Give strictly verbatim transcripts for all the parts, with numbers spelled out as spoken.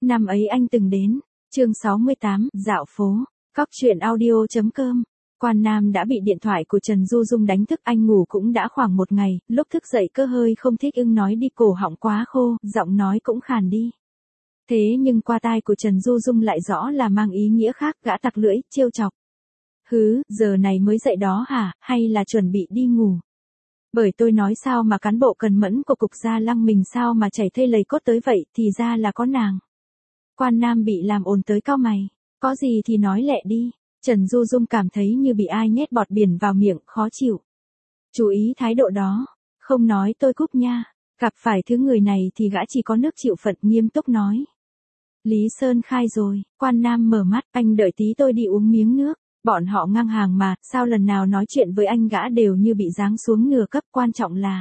Năm ấy anh từng đến. Chương sáu mươi tám, dạo phố. Cóc truyện audio chấm com. Quan Nam đã bị điện thoại của Trần Du Dung đánh thức, anh ngủ cũng đã khoảng một ngày, lúc thức dậy cơ hơi không thích ưng nói đi, cổ họng quá khô, giọng nói cũng khàn đi. Thế nhưng qua tai của Trần Du Dung lại rõ là mang ý nghĩa khác, gã tặc lưỡi, trêu chọc. Hứ, giờ này mới dậy đó hả, hay là chuẩn bị đi ngủ? Bởi tôi nói sao mà cán bộ cần mẫn của cục Gia Lăng mình sao mà chảy thây lầy cốt tới vậy, thì ra là có nàng. Quan Nam bị làm ồn tới cau mày, có gì thì nói lẹ đi. Trần Du Dung cảm thấy như bị ai nhét bọt biển vào miệng, khó chịu. Chú ý thái độ đó, không nói tôi cúp nha. Gặp phải thứ người này thì gã chỉ có nước chịu phận, nghiêm túc nói. Lý Sơn khai rồi. Quan Nam mở mắt, anh đợi tí tôi đi uống miếng nước. Bọn họ ngang hàng mà, sao lần nào nói chuyện với anh gã đều như bị giáng xuống nửa cấp, quan trọng là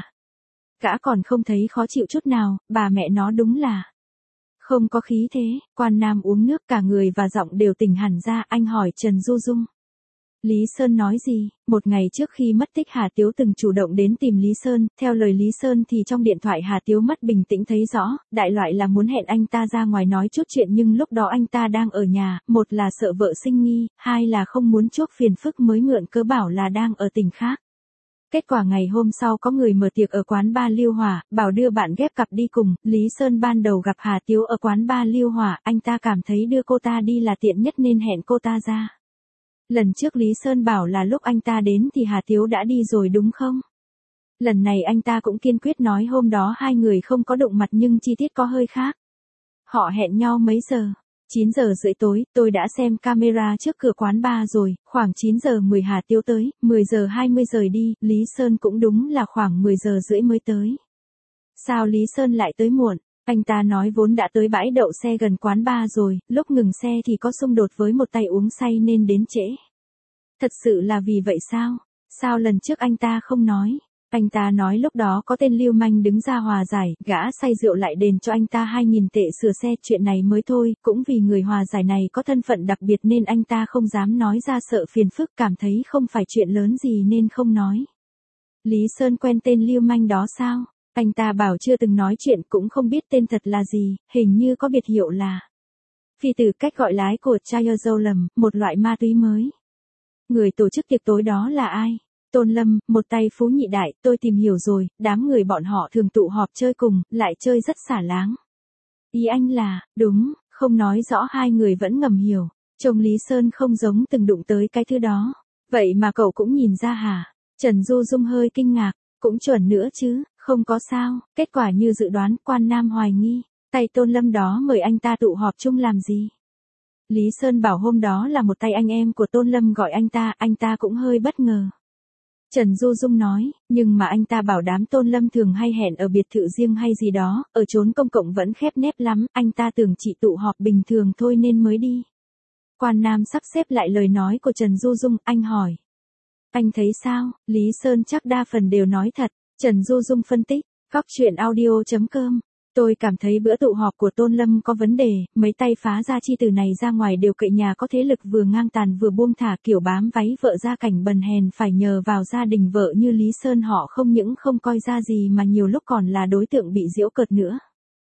gã còn không thấy khó chịu chút nào, bà mẹ nó đúng là không có khí thế. Quan Nam uống nước cả người và giọng đều tỉnh hẳn ra, anh hỏi Trần Du Dung. Lý Sơn nói gì? Một ngày trước khi mất tích Hà Tiếu từng chủ động đến tìm Lý Sơn, theo lời Lý Sơn thì trong điện thoại Hà Tiếu mất bình tĩnh thấy rõ, đại loại là muốn hẹn anh ta ra ngoài nói chút chuyện nhưng lúc đó anh ta đang ở nhà, một là sợ vợ sinh nghi, hai là không muốn chuốc phiền phức mới mượn cớ bảo là đang ở tỉnh khác. Kết quả ngày hôm sau có người mở tiệc ở quán bar Liêu Hỏa, bảo đưa bạn ghép cặp đi cùng, Lý Sơn ban đầu gặp Hà Tiếu ở quán bar Liêu Hỏa, anh ta cảm thấy đưa cô ta đi là tiện nhất nên hẹn cô ta ra. Lần trước Lý Sơn bảo là lúc anh ta đến thì Hà Tiếu đã đi rồi đúng không? Lần này anh ta cũng kiên quyết nói hôm đó hai người không có đụng mặt nhưng chi tiết có hơi khác. Họ hẹn nhau mấy giờ? chín giờ rưỡi tối, tôi đã xem camera trước cửa quán bar rồi, khoảng chín giờ mười Hà Tiếu tới, mười giờ hai mươi rời đi, Lý Sơn cũng đúng là khoảng mười giờ rưỡi mới tới. Sao Lý Sơn lại tới muộn? Anh ta nói vốn đã tới bãi đậu xe gần quán bar rồi, lúc ngừng xe thì có xung đột với một tay uống say nên đến trễ. Thật sự là vì vậy sao? Sao lần trước anh ta không nói? Anh ta nói lúc đó có tên lưu manh đứng ra hòa giải, gã say rượu lại đền cho anh ta hai nghìn tệ sửa xe, chuyện này mới thôi, cũng vì người hòa giải này có thân phận đặc biệt nên anh ta không dám nói ra sợ phiền phức, cảm thấy không phải chuyện lớn gì nên không nói. Lý Sơn quen tên lưu manh đó sao? Anh ta bảo chưa từng nói chuyện, cũng không biết tên thật là gì, hình như có biệt hiệu là phi từ, cách gọi lái của Triazolum, một loại ma túy mới. Người tổ chức tiệc tối đó là ai? Tôn Lâm, một tay phú nhị đại, tôi tìm hiểu rồi, đám người bọn họ thường tụ họp chơi cùng, lại chơi rất xả láng. Ý anh là, đúng, không nói rõ hai người vẫn ngầm hiểu, trông Lý Sơn không giống từng đụng tới cái thứ đó. Vậy mà cậu cũng nhìn ra hả? Trần Du Dung hơi kinh ngạc, cũng chuẩn nữa chứ, không có sao, kết quả như dự đoán, Quan Nam hoài nghi, tay Tôn Lâm đó mời anh ta tụ họp chung làm gì? Lý Sơn bảo hôm đó là một tay anh em của Tôn Lâm gọi anh ta, anh ta cũng hơi bất ngờ. Trần Du Dung nói, nhưng mà anh ta bảo đám Tôn Lâm thường hay hẹn ở biệt thự riêng hay gì đó, ở chốn công cộng vẫn khép nép lắm, anh ta tưởng chỉ tụ họp bình thường thôi nên mới đi. Quan Nam sắp xếp lại lời nói của Trần Du Dung, anh hỏi. Anh thấy sao? Lý Sơn chắc đa phần đều nói thật. Trần Du Dung phân tích, cóc truyện audio chấm com. Tôi cảm thấy bữa tụ họp của Tôn Lâm có vấn đề, mấy tay phá ra chi từ này ra ngoài đều cậy nhà có thế lực vừa ngang tàn vừa buông thả kiểu bám váy vợ ra cảnh bần hèn phải nhờ vào gia đình vợ như Lý Sơn, họ không những không coi ra gì mà nhiều lúc còn là đối tượng bị giễu cợt nữa.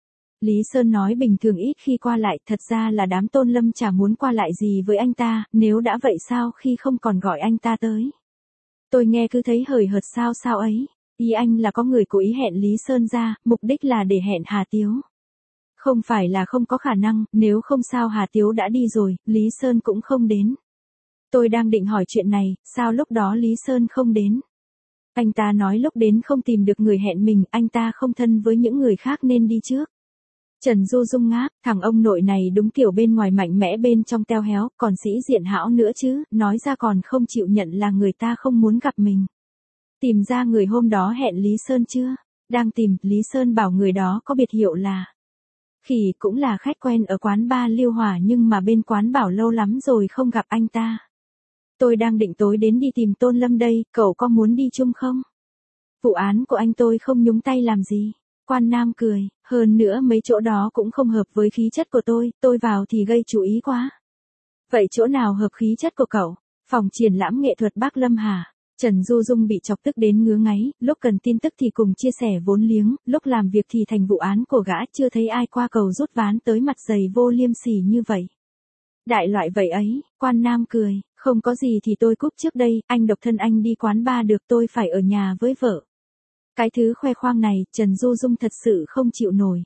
Lý Sơn nói bình thường ít khi qua lại, thật ra là đám Tôn Lâm chả muốn qua lại gì với anh ta, nếu đã vậy sao khi không còn gọi anh ta tới. Tôi nghe cứ thấy hời hợt sao sao ấy. Ý anh là có người cố ý hẹn Lý Sơn ra, mục đích là để hẹn Hà Tiếu. Không phải là không có khả năng, nếu không sao Hà Tiếu đã đi rồi, Lý Sơn cũng không đến. Tôi đang định hỏi chuyện này, sao lúc đó Lý Sơn không đến? Anh ta nói lúc đến không tìm được người hẹn mình, anh ta không thân với những người khác nên đi trước. Trần Du Dung ngáp, thằng ông nội này đúng kiểu bên ngoài mạnh mẽ bên trong teo héo, còn sĩ diện hão nữa chứ, nói ra còn không chịu nhận là người ta không muốn gặp mình. Tìm ra người hôm đó hẹn Lý Sơn chưa? Đang tìm, Lý Sơn bảo người đó có biệt hiệu là Khỉ, cũng là khách quen ở quán bar Liêu Hỏa nhưng mà bên quán bảo lâu lắm rồi không gặp anh ta. Tôi đang định tối đến đi tìm Tôn Lâm đây, cậu có muốn đi chung không? Vụ án của anh tôi không nhúng tay làm gì. Quan Nam cười, hơn nữa mấy chỗ đó cũng không hợp với khí chất của tôi, tôi vào thì gây chú ý quá. Vậy chỗ nào hợp khí chất của cậu? Phòng triển lãm nghệ thuật Bắc Lâm hả? Trần Du Dung bị chọc tức đến ngứa ngáy, lúc cần tin tức thì cùng chia sẻ vốn liếng, lúc làm việc thì thành vụ án của gã, chưa thấy ai qua cầu rút ván tới mặt dày vô liêm sỉ như vậy. Đại loại vậy ấy, Quan Nam cười, không có gì thì tôi cúp trước đây, anh độc thân anh đi quán bar được, tôi phải ở nhà với vợ. Cái thứ khoe khoang này, Trần Du Dung thật sự không chịu nổi.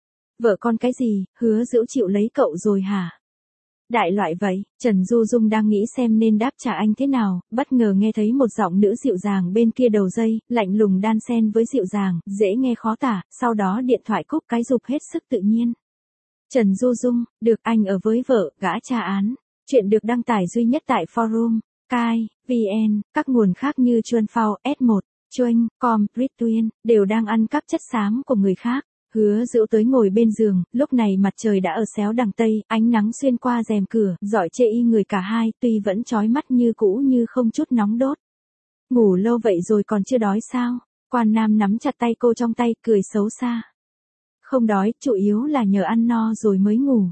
Vợ con cái gì, Hứa Dữu chịu lấy cậu rồi hả? Đại loại vậy, Trần Du Dung đang nghĩ xem nên đáp trả anh thế nào, bất ngờ nghe thấy một giọng nữ dịu dàng bên kia đầu dây, lạnh lùng đan xen với dịu dàng, dễ nghe khó tả, sau đó điện thoại cúp cái rụp hết sức tự nhiên. Trần Du Dung, được, anh ở với vợ, gã tra án. Chuyện được đăng tải duy nhất tại forum, Kai, vê en, các nguồn khác như Chuan Phao, S một, Chuan, Com, Britwin, đều đang ăn cắp chất xám của người khác. Hứa Dữu tới ngồi bên giường, lúc này mặt trời đã ở xéo đằng tây, ánh nắng xuyên qua rèm cửa, rọi chê y người cả hai, tuy vẫn chói mắt như cũ như không chút nóng đốt. Ngủ lâu vậy rồi còn chưa đói sao? Quan Nam nắm chặt tay cô trong tay, cười xấu xa. Không đói, chủ yếu là nhờ ăn no rồi mới ngủ.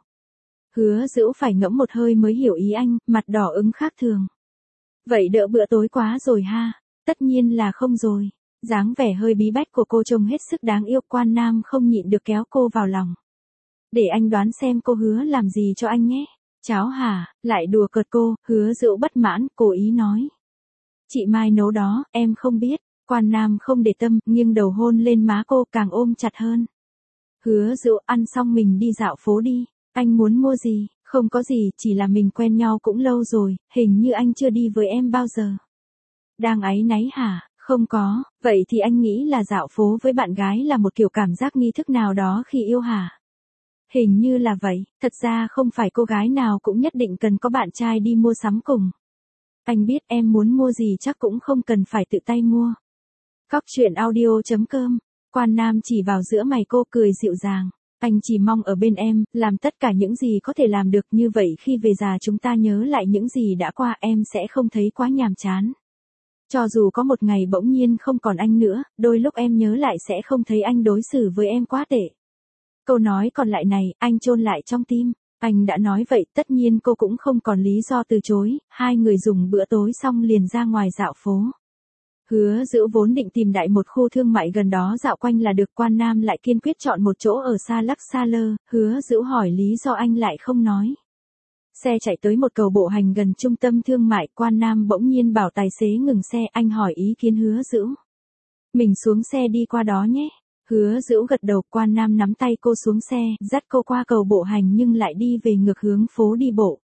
Hứa Dữu phải ngẫm một hơi mới hiểu ý anh, mặt đỏ ửng khác thường. Vậy đỡ bữa tối quá rồi ha? Tất nhiên là không rồi. Dáng vẻ hơi bí bách của cô trông hết sức đáng yêu, Quan Nam không nhịn được kéo cô vào lòng. Để anh đoán xem cô hứa làm gì cho anh nhé. Cháo hả, lại đùa cợt cô, Hứa Dữu bất mãn, cố ý nói. Chị Mai nấu đó, em không biết. Quan Nam không để tâm, nghiêng đầu hôn lên má cô càng ôm chặt hơn. Hứa Dữu, ăn xong mình đi dạo phố đi. Anh muốn mua gì? Không có gì, chỉ là mình quen nhau cũng lâu rồi, hình như anh chưa đi với em bao giờ. Đang áy náy hả? Không có, vậy thì anh nghĩ là dạo phố với bạn gái là một kiểu cảm giác nghi thức nào đó khi yêu hả? Hình như là vậy, thật ra không phải cô gái nào cũng nhất định cần có bạn trai đi mua sắm cùng. Anh biết em muốn mua gì chắc cũng không cần phải tự tay mua. Cóc truyện audio chấm com, Quan Nam chỉ vào giữa mày cô cười dịu dàng. Anh chỉ mong ở bên em, làm tất cả những gì có thể làm được, như vậy khi về già chúng ta nhớ lại những gì đã qua em sẽ không thấy quá nhàm chán. Cho dù có một ngày bỗng nhiên không còn anh nữa, đôi lúc em nhớ lại sẽ không thấy anh đối xử với em quá tệ. Câu nói còn lại này, anh chôn lại trong tim. Anh đã nói vậy, tất nhiên cô cũng không còn lý do từ chối. Hai người dùng bữa tối xong liền ra ngoài dạo phố. Hứa Dữu vốn định tìm đại một khu thương mại gần đó dạo quanh là được, Quan Nam lại kiên quyết chọn một chỗ ở xa lắc xa lơ. Hứa Dữu hỏi lý do anh lại không nói. Xe chạy tới một cầu bộ hành gần trung tâm thương mại, Quan Nam bỗng nhiên bảo tài xế ngừng xe, anh hỏi ý kiến Hứa Dữu. Mình xuống xe đi qua đó nhé. Hứa Dữu gật đầu, Quan Nam nắm tay cô xuống xe, dắt cô qua cầu bộ hành nhưng lại đi về ngược hướng phố đi bộ.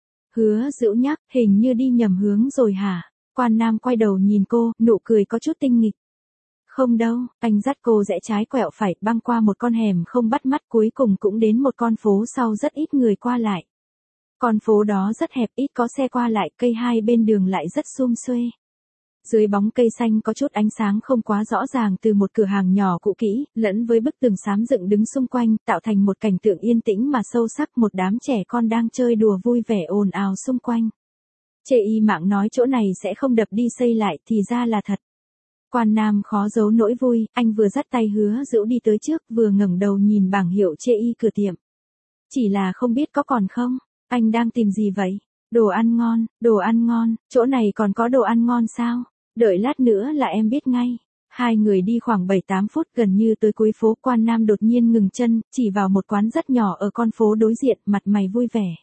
Hứa Dữu nhắc, hình như đi nhầm hướng rồi hả? Quan Nam quay đầu nhìn cô, nụ cười có chút tinh nghịch. Không đâu, anh dắt cô rẽ trái quẹo phải, băng qua một con hẻm không bắt mắt, cuối cùng cũng đến một con phố sau rất ít người qua lại. Con phố đó rất hẹp, ít có xe qua lại, cây hai bên đường lại rất sum xuê. Dưới bóng cây xanh có chút ánh sáng không quá rõ ràng từ một cửa hàng nhỏ cũ kỹ, lẫn với bức tường xám dựng đứng xung quanh, tạo thành một cảnh tượng yên tĩnh mà sâu sắc, một đám trẻ con đang chơi đùa vui vẻ ồn ào xung quanh. Chê y mạng nói chỗ này sẽ không đập đi xây lại, thì ra là thật. Quan Nam khó giấu nỗi vui, anh vừa dắt tay Hứa Dữu đi tới trước, vừa ngẩng đầu nhìn bảng hiệu chê y cửa tiệm. Chỉ là không biết có còn không? Anh đang tìm gì vậy? Đồ ăn ngon, đồ ăn ngon, chỗ này còn có đồ ăn ngon sao? Đợi lát nữa là em biết ngay. Hai người đi khoảng bảy tám phút, gần như tới cuối phố, Quan Nam đột nhiên ngừng chân, chỉ vào một quán rất nhỏ ở con phố đối diện, mặt mày vui vẻ.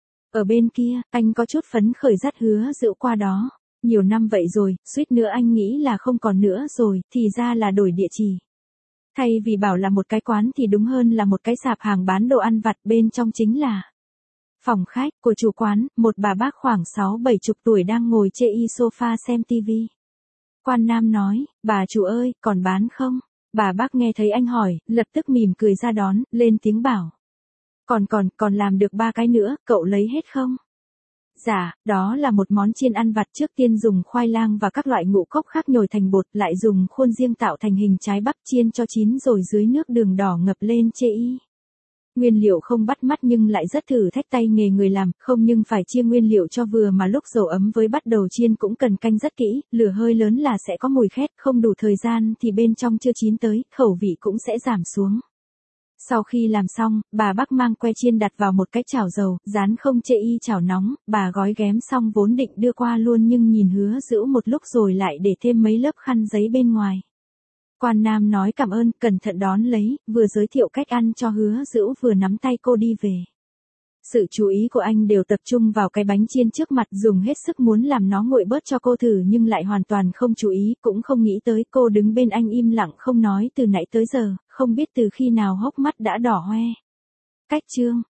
Ở bên kia, anh có chút phấn khởi dắt Hứa Dữu qua đó. Nhiều năm vậy rồi, suýt nữa anh nghĩ là không còn nữa rồi, thì ra là đổi địa chỉ. Thay vì bảo là một cái quán thì đúng hơn là một cái sạp hàng bán đồ ăn vặt, bên trong chính là phòng khách của chủ quán, một bà bác khoảng sáu bảy chục tuổi đang ngồi chê y sofa xem tivi. Quan Nam nói, bà chủ ơi, còn bán không? Bà bác nghe thấy anh hỏi, lập tức mỉm cười ra đón, lên tiếng bảo. Còn còn, còn làm được ba cái nữa, cậu lấy hết không? Dạ, đó là một món chiên ăn vặt, trước tiên dùng khoai lang và các loại ngũ cốc khác nhồi thành bột, lại dùng khuôn riêng tạo thành hình trái bắp, chiên cho chín rồi dưới nước đường đỏ ngập lên chê y. Nguyên liệu không bắt mắt nhưng lại rất thử thách tay nghề người làm, không nhưng phải chia nguyên liệu cho vừa mà lúc dầu ấm với bắt đầu chiên cũng cần canh rất kỹ, lửa hơi lớn là sẽ có mùi khét, không đủ thời gian thì bên trong chưa chín tới, khẩu vị cũng sẽ giảm xuống. Sau khi làm xong, bà Bắc mang que chiên đặt vào một cái chảo dầu, rán không chê y chảo nóng, bà gói ghém xong vốn định đưa qua luôn nhưng nhìn Hứa Dữu một lúc rồi lại để thêm mấy lớp khăn giấy bên ngoài. Quan Nam nói cảm ơn, cẩn thận đón lấy, vừa giới thiệu cách ăn cho Hứa Dữu vừa nắm tay cô đi về. Sự chú ý của anh đều tập trung vào cái bánh chiên trước mặt, dùng hết sức muốn làm nó nguội bớt cho cô thử nhưng lại hoàn toàn không chú ý, cũng không nghĩ tới. Cô đứng bên anh im lặng không nói từ nãy tới giờ, không biết từ khi nào hốc mắt đã đỏ hoe. Cách chương